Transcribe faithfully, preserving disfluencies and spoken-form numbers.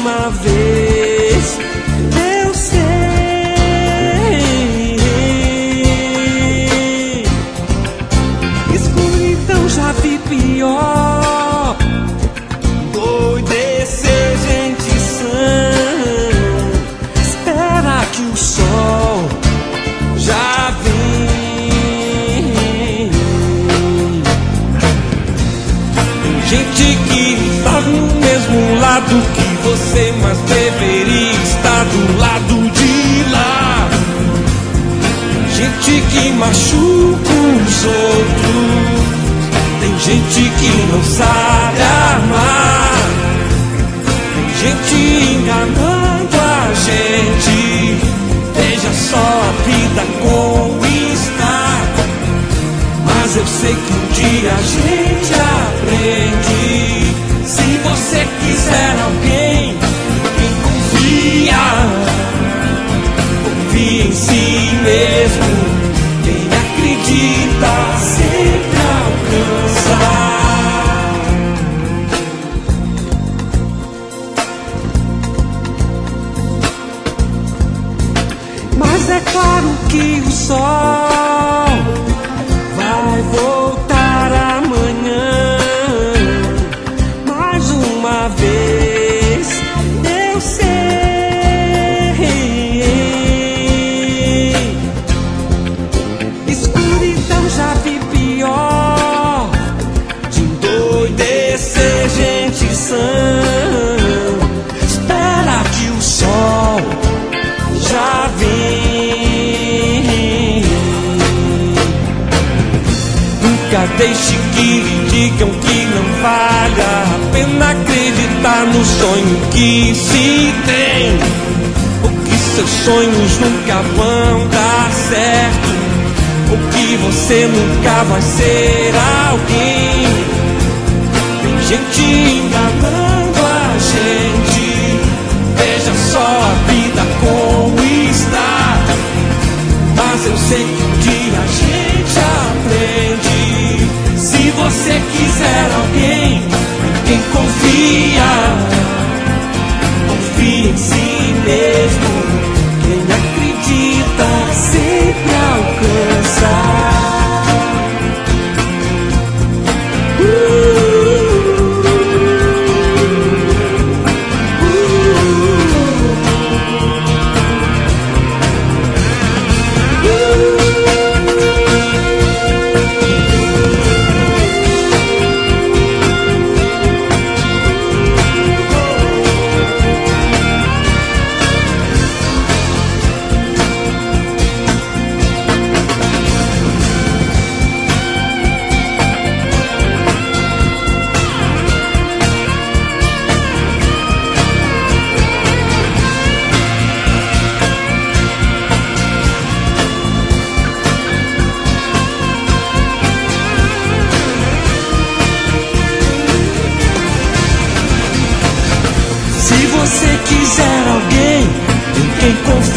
uma vez eu sei. Escuridão já vi pior, doidecer gente sã. Espera que o sol já vem. Tem gente que está no mesmo lado que você, mas deveria estar do lado de lá. Tem gente que machuca os outros, tem gente que não sabe amar, tem gente enganando a gente. Veja só a vida como está. Mas eu sei que um dia a gente aprende. Se você quiser alguém, quem confia, confia em si mesmo. Quem acredita sempre alcança. Mas é claro que o sol vai voltar amanhã. Mais uma vez eu sei. Escuridão já vi pior, de endoidecer gente sã. Espera que o sol já vem. Nunca deixe que lhe digam que não vale a pena acreditar no sonho que se tem, ou que seus sonhos nunca vão dar certo, ou que você nunca vai ser alguém. Tem gente enganando a gente. Veja só a vida como está. Mas eu sei que um dia a gente aprende. Se você quiser alguém em quem confia, confia em si mesmo. Quem acredita sempre alcança. Se você quiser alguém em quem confiar,